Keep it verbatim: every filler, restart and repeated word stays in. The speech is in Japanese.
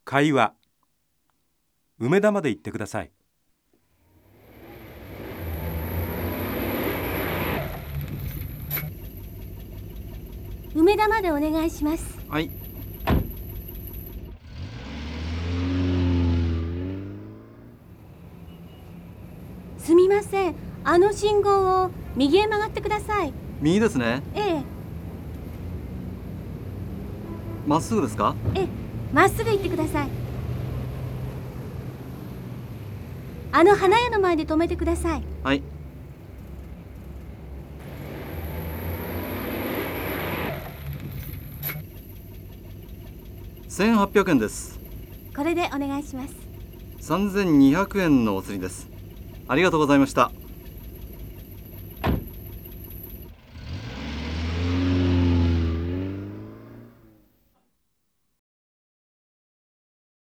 会話。梅田まで行ってください。 梅田までお願いします。 はい。 すみません、あの信号を右へ曲がってください。 右ですね。 ええまっすぐですか？ ええ、まっすぐ行ってください。あの花屋の前で止めてください。 はい。せんはっぴゃくえんです。 これでお願いします。 さんぜんにひゃくえんのお釣りです。ありがとうございました。